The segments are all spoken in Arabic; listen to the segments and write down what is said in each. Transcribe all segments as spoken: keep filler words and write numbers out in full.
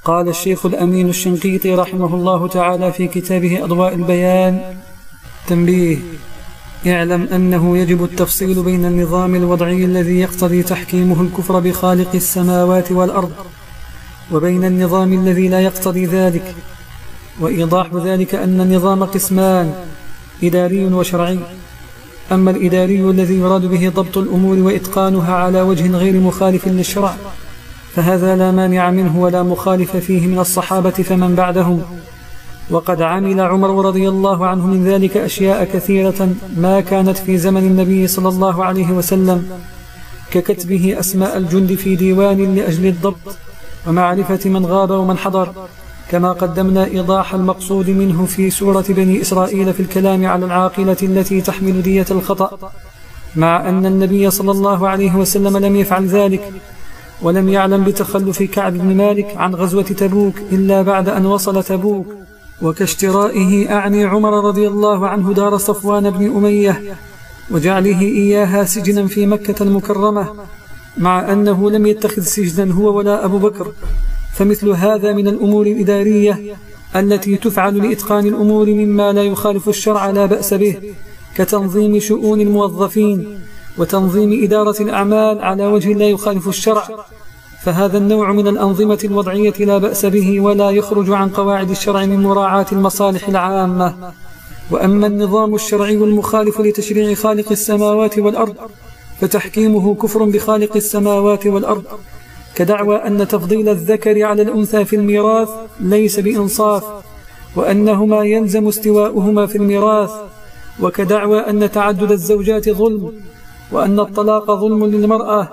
قال الشيخ الأمين الشنقيطي رحمه الله تعالى في كتابه أضواء البيان: تنبيه: اعلم أنه يجب التفصيل بين النظام الوضعي الذي يقتضي تحكيمه الكفر بخالق السماوات والأرض وبين النظام الذي لا يقتضي ذلك، وإيضاح ذلك أن النظام قسمان: إداري وشرعي. أما الإداري الذي يراد به ضبط الأمور وإتقانها على وجه غير مخالف للشرع فهذا لا مانع منه ولا مخالف فيه من الصحابة فمن بعدهم، وقد عمل عمر رضي الله عنه من ذلك أشياء كثيرة ما كانت في زمن النبي صلى الله عليه وسلم، ككتبه أسماء الجند في ديوان لأجل الضبط ومعرفة من غاب ومن حضر، كما قدمنا إيضاح المقصود منه في سورة بني إسرائيل في الكلام على العاقلة التي تحمل دية الخطأ، مع أن النبي صلى الله عليه وسلم لم يفعل ذلك، ولم يعلم بتخلف كعب بن مالك عن غزوة تبوك إلا بعد أن وصل تبوك، وكاشترائه أعني عمر رضي الله عنه دار صفوان بن أمية وجعله إياها سجنا في مكة المكرمة، مع أنه لم يتخذ سجنا هو ولا أبو بكر. فمثل هذا من الأمور الإدارية التي تفعل لإتقان الأمور مما لا يخالف الشرع لا بأس به، كتنظيم شؤون الموظفين وتنظيم إدارة الأعمال على وجه لا يخالف الشرع، فهذا النوع من الأنظمة الوضعية لا بأس به ولا يخرج عن قواعد الشرع من مراعاة المصالح العامة. وأما النظام الشرعي المخالف لتشريع خالق السماوات والأرض فتحكيمه كفر بخالق السماوات والأرض، كدعوى أن تفضيل الذكر على الأنثى في الميراث ليس بإنصاف، وأنهما يلزم استواؤهما في الميراث، وكدعوى أن تعدد الزوجات ظلم، وأن الطلاق ظلم للمرأة،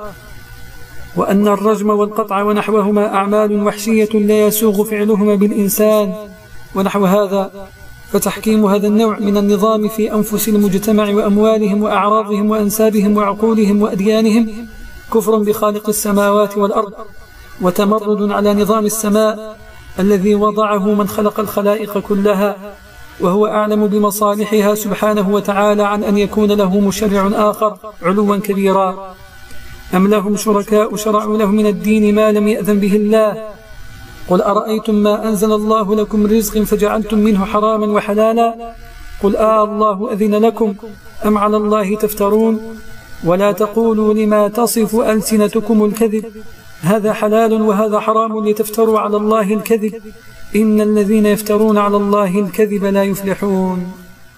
وأن الرجم والقطع ونحوهما أعمال وحشية لا يسوغ فعلهما بالإنسان ونحو هذا. فتحكيم هذا النوع من النظام في أنفس المجتمع وأموالهم وأعراضهم وأنسابهم وعقولهم وأديانهم كفر بخالق السماوات والأرض، وتمرد على نظام السماء الذي وضعه من خلق الخلائق كلها، وهو أعلم بمصالحها سبحانه وتعالى عن أن يكون له مشرع آخر علوا كبيرا. أم لهم شركاء شرعوا لهم من الدين ما لم يأذن به الله؟ قل أرأيتم ما أنزل الله لكم رزق فجعلتم منه حراما وحلالا، قل آه الله أذن لكم أم على الله تفترون؟ ولا تقولوا لما تصف ألسنتكم الكذب هذا حلال وهذا حرام لتفتروا على الله الكذب، إن الذين يفترون على الله الكذب لا يفلحون.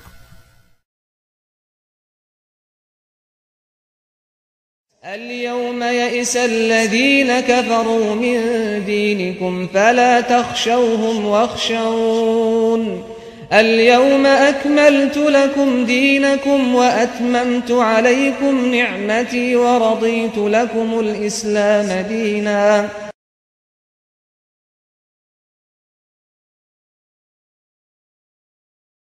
اليوم يئس الذين كفروا من دينكم فلا تخشوهم واخشون، اليوم أكملت لكم دينكم وأتممت عليكم نعمتي ورضيت لكم الإسلام دينا،